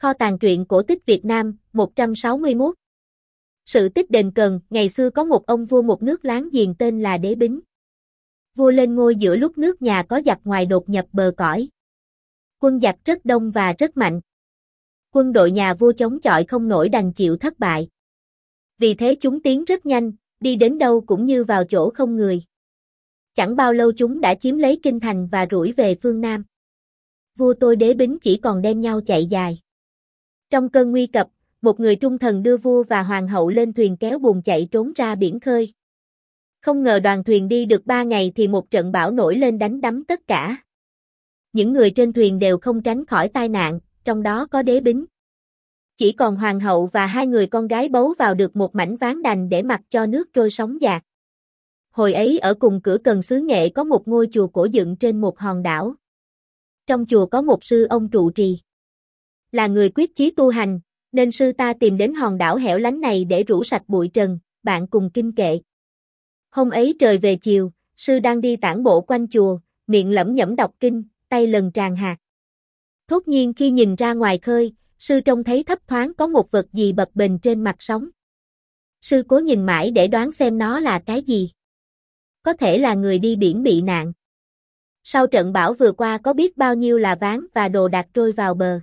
Kho tàng truyện cổ tích Việt Nam, 161. Sự tích đền Cần. Ngày xưa có một ông vua một nước láng giềng tên là Đế Bính. Vua lên ngôi giữa lúc nước nhà có giặc ngoài đột nhập bờ cõi. Quân giặc rất đông và rất mạnh. Quân đội nhà vua chống chọi không nổi đành chịu thất bại. Vì thế chúng tiến rất nhanh, đi đến đâu cũng như vào chỗ không người. Chẳng bao lâu chúng đã chiếm lấy kinh thành và rủi về phương Nam. Vua tôi Đế Bính chỉ còn đem nhau chạy dài. Trong cơn nguy cấp, một người trung thần đưa vua và hoàng hậu lên thuyền kéo bùn chạy trốn ra biển khơi. Không ngờ đoàn thuyền đi được 3 ngày thì một trận bão nổi lên đánh đắm tất cả. Những người trên thuyền đều không tránh khỏi tai nạn, trong đó có Đế Bính. Chỉ còn hoàng hậu và 2 người con gái bấu vào được một mảnh ván đành để mặc cho nước trôi sóng dạt. Hồi ấy ở cùng cửa Cần xứ Nghệ có một ngôi chùa cổ dựng trên một hòn đảo. Trong chùa có một sư ông trụ trì. Là người quyết chí tu hành, nên sư ta tìm đến hòn đảo hẻo lánh này để rũ sạch bụi trần, bạn cùng kinh kệ. Hôm ấy trời về chiều, sư đang đi tản bộ quanh chùa, miệng lẩm nhẩm đọc kinh, tay lần tràn hạt. Thốt nhiên khi nhìn ra ngoài khơi, sư trông thấy thấp thoáng có một vật gì bập bềnh trên mặt sóng. Sư cố nhìn mãi để đoán xem nó là cái gì. Có thể là người đi biển bị nạn. Sau trận bão vừa qua có biết bao nhiêu là ván và đồ đạc trôi vào bờ.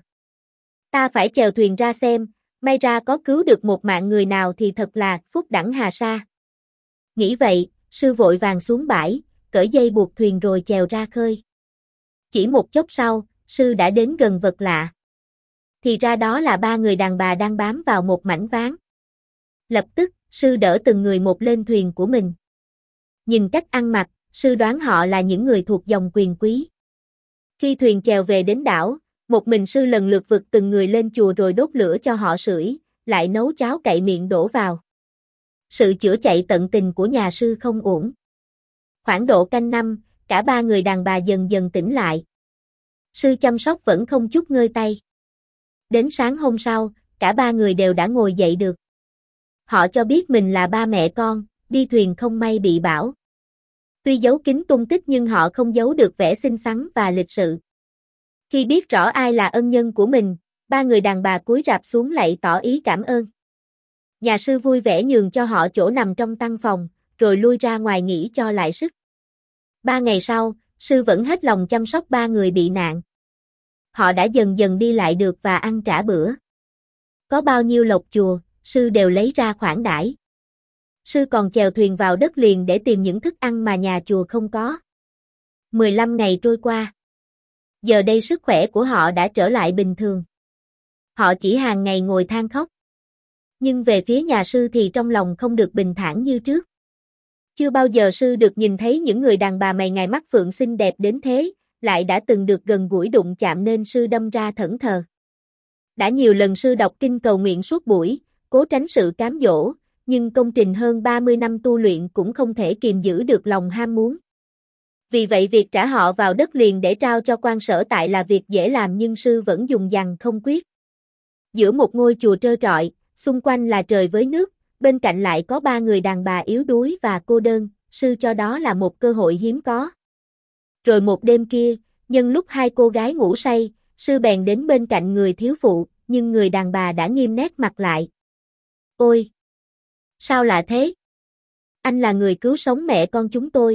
Ta phải chèo thuyền ra xem, may ra có cứu được một mạng người nào thì thật là phúc đẳng hà sa. Nghĩ vậy, sư vội vàng xuống bãi, cởi dây buộc thuyền rồi chèo ra khơi. Chỉ một chốc sau, sư đã đến gần vật lạ. Thì ra đó là 3 người đàn bà đang bám vào một mảnh ván. Lập tức, sư đỡ từng người một lên thuyền của mình. Nhìn cách ăn mặc, sư đoán họ là những người thuộc dòng quyền quý. Khi thuyền chèo về đến đảo, một mình sư lần lượt vực từng người lên chùa rồi đốt lửa cho họ sưởi, lại nấu cháo cậy miệng đổ vào. Sự chữa chạy tận tình của nhà sư không uổng. Khoảng độ canh 5, cả 3 người đàn bà dần dần tỉnh lại. Sư chăm sóc vẫn không chút ngơi tay. Đến sáng hôm sau, cả 3 người đều đã ngồi dậy được. Họ cho biết mình là 3 mẹ con, đi thuyền không may bị bão. Tuy giấu kín tung tích nhưng họ không giấu được vẻ xinh xắn và lịch sự. Khi biết rõ ai là ân nhân của mình, 3 người đàn bà cúi rạp xuống lạy tỏ ý cảm ơn. Nhà sư vui vẻ nhường cho họ chỗ nằm trong tăng phòng, rồi lui ra ngoài nghỉ cho lại sức. 3 ngày sau, sư vẫn hết lòng chăm sóc 3 người bị nạn. Họ đã dần dần đi lại được và ăn trả bữa. Có bao nhiêu lộc chùa, sư đều lấy ra khoản đãi. Sư còn chèo thuyền vào đất liền để tìm những thức ăn mà nhà chùa không có. 15 ngày trôi qua. Giờ đây sức khỏe của họ đã trở lại bình thường. Họ chỉ hàng ngày ngồi than khóc. Nhưng về phía nhà sư thì trong lòng không được bình thản như trước. Chưa bao giờ sư được nhìn thấy những người đàn bà mày ngày mắt phượng xinh đẹp đến thế, lại đã từng được gần gũi đụng chạm nên sư đâm ra thẫn thờ. Đã nhiều lần sư đọc kinh cầu nguyện suốt buổi, cố tránh sự cám dỗ, nhưng công trình hơn 30 năm tu luyện cũng không thể kiềm giữ được lòng ham muốn. Vì vậy việc trả họ vào đất liền để trao cho quan sở tại là việc dễ làm nhưng sư vẫn dùng dằng không quyết. Giữa một ngôi chùa trơ trọi, xung quanh là trời với nước, bên cạnh lại có 3 người đàn bà yếu đuối và cô đơn, sư cho đó là một cơ hội hiếm có. Rồi một đêm kia, nhân lúc 2 cô gái ngủ say, sư bèn đến bên cạnh người thiếu phụ, nhưng người đàn bà đã nghiêm nét mặt lại. Ôi! Sao lạ thế? Anh là người cứu sống mẹ con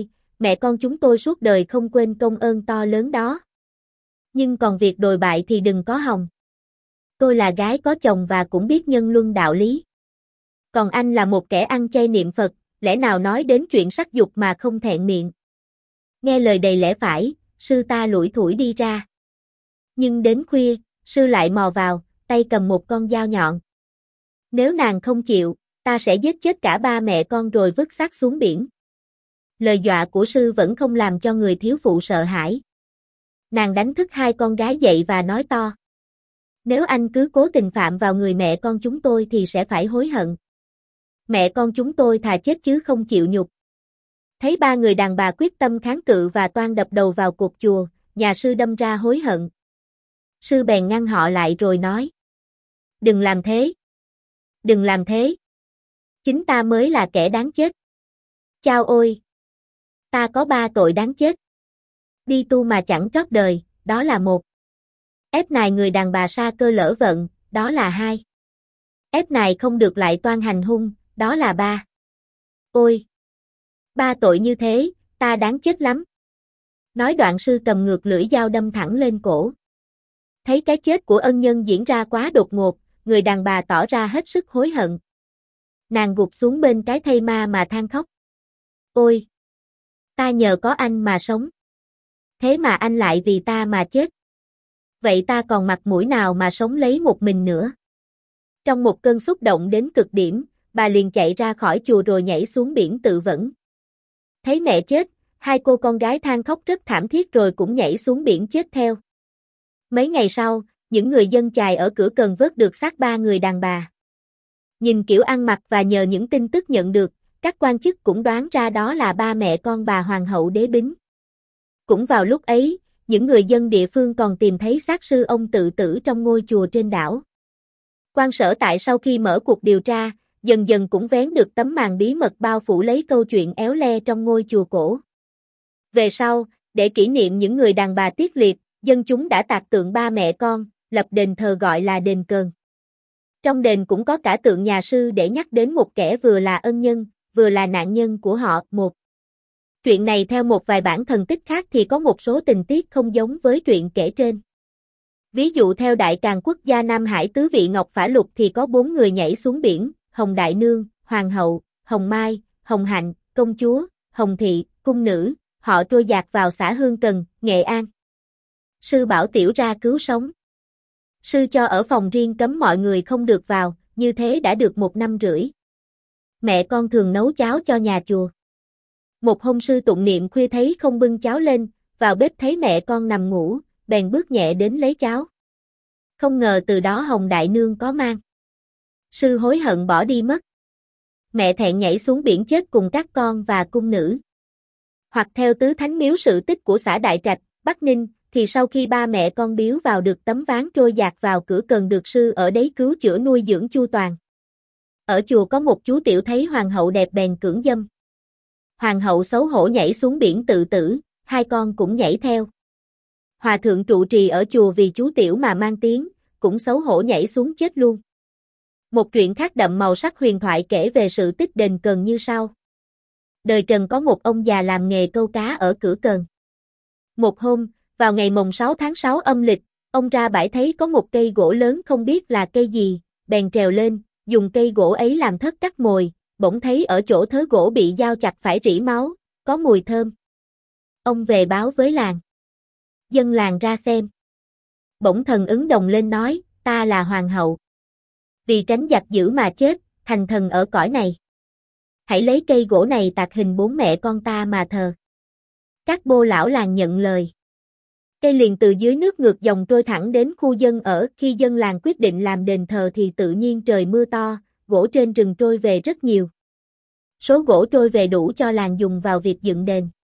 chúng tôi suốt đời không quên công ơn to lớn đó. Nhưng còn việc đồi bại thì đừng có hòng. Tôi là gái có chồng và cũng biết nhân luân đạo lý. Còn anh là một kẻ ăn chay niệm Phật, lẽ nào nói đến chuyện sắc dục mà không thẹn miệng. Nghe lời đầy lẽ phải, sư ta lủi thủi đi ra. Nhưng đến khuya, sư lại mò vào, tay cầm một con dao nhọn. Nếu nàng không chịu, ta sẽ giết chết cả 3 mẹ con rồi vứt xác xuống biển. Lời dọa của sư vẫn không làm cho người thiếu phụ sợ hãi. Nàng đánh thức 2 con gái dậy và nói to. Nếu anh cứ cố tình phạm vào người mẹ con chúng tôi thì sẽ phải hối hận. Mẹ con chúng tôi thà chết chứ không chịu nhục. Thấy 3 người đàn bà quyết tâm kháng cự và toan đập đầu vào cột chùa, nhà sư đâm ra hối hận. Sư bèn ngăn họ lại rồi nói. Đừng làm thế. Đừng làm thế. Chính ta mới là kẻ đáng chết. Chao ôi! Ta có 3 tội đáng chết. Đi tu mà chẳng trót đời, đó là 1. Ép nài người đàn bà sa cơ lỡ vận, đó là 2. Ép này không được lại toan hành hung, đó là 3. Ôi! 3 tội như thế, ta đáng chết lắm. Nói đoạn sư cầm ngược lưỡi dao đâm thẳng lên cổ. Thấy cái chết của ân nhân diễn ra quá đột ngột, người đàn bà tỏ ra hết sức hối hận. Nàng gục xuống bên cái thây ma mà than khóc. Ôi! Ta nhờ có anh mà sống. Thế mà anh lại vì ta mà chết. Vậy ta còn mặt mũi nào mà sống lấy một mình nữa? Trong một cơn xúc động đến cực điểm, bà liền chạy ra khỏi chùa rồi nhảy xuống biển tự vẫn. Thấy mẹ chết, 2 cô con gái than khóc rất thảm thiết rồi cũng nhảy xuống biển chết theo. Mấy ngày sau, những người dân chài ở cửa Cần vớt được xác 3 người đàn bà. Nhìn kiểu ăn mặc và nhờ những tin tức nhận được, các quan chức cũng đoán ra đó là 3 mẹ con bà Hoàng hậu Đế Bính. Cũng vào lúc ấy, những người dân địa phương còn tìm thấy xác sư ông tự tử trong ngôi chùa trên đảo. Quan sở tại sau khi mở cuộc điều tra, dần dần cũng vén được tấm màn bí mật bao phủ lấy câu chuyện éo le trong ngôi chùa cổ. Về sau, để kỷ niệm những người đàn bà tiết liệt, dân chúng đã tạc tượng 3 mẹ con, lập đền thờ gọi là đền Cờn. Trong đền cũng có cả tượng nhà sư để nhắc đến một kẻ vừa là ân nhân, vừa là nạn nhân của họ. Truyện này theo một vài bản thần tích khác thì có một số tình tiết không giống với truyện kể trên. Ví dụ theo Đại Càn Quốc gia Nam Hải Tứ Vị Ngọc Phả Lục thì có 4 người nhảy xuống biển, Hồng Đại Nương, Hoàng hậu, Hồng Mai, Hồng Hạnh, Công chúa, Hồng Thị, Cung Nữ, họ trôi dạt vào xã Hương Cần, Nghệ An. Sư bảo tiểu ra cứu sống. Sư cho ở phòng riêng cấm mọi người không được vào, như thế đã được 1 năm rưỡi. Mẹ con thường nấu cháo cho nhà chùa. Một hôm sư tụng niệm khuya thấy không bưng cháo lên, vào bếp thấy mẹ con nằm ngủ, bèn bước nhẹ đến lấy cháo. Không ngờ từ đó Hồng Đại Nương có mang. Sư hối hận bỏ đi mất. Mẹ thẹn nhảy xuống biển chết cùng các con và cung nữ. Hoặc theo Tứ Thánh Miếu sự tích của xã Đại Trạch, Bắc Ninh, thì sau khi 3 mẹ con biếu vào được tấm ván trôi dạt vào cửa Cần được sư ở đấy cứu chữa nuôi dưỡng chu toàn. Ở chùa có một chú tiểu thấy hoàng hậu đẹp bèn cưỡng dâm. Hoàng hậu xấu hổ nhảy xuống biển tự tử, 2 con cũng nhảy theo. Hòa thượng trụ trì ở chùa vì chú tiểu mà mang tiếng, cũng xấu hổ nhảy xuống chết luôn. Một truyện khác đậm màu sắc huyền thoại kể về sự tích đền Cần như sau. Đời Trần có một ông già làm nghề câu cá ở cửa Cần. Một hôm, vào ngày mồng 6 tháng 6 âm lịch, ông ra bãi thấy có một cây gỗ lớn không biết là cây gì, bèn trèo lên, dùng cây gỗ ấy làm thất cắt mồi, bỗng thấy ở chỗ thớ gỗ bị dao chặt phải rỉ máu, có mùi thơm. Ông về báo với làng. Dân làng ra xem. Bỗng thần ứng đồng lên nói, ta là hoàng hậu. Vì tránh giặc dữ mà chết, thành thần ở cõi này. Hãy lấy cây gỗ này tạc hình 4 mẹ con ta mà thờ. Các bô lão làng nhận lời. Cây liền từ dưới nước ngược dòng trôi thẳng đến khu dân ở, khi dân làng quyết định làm đền thờ thì tự nhiên trời mưa to, gỗ trên rừng trôi về rất nhiều. Số gỗ trôi về đủ cho làng dùng vào việc dựng đền.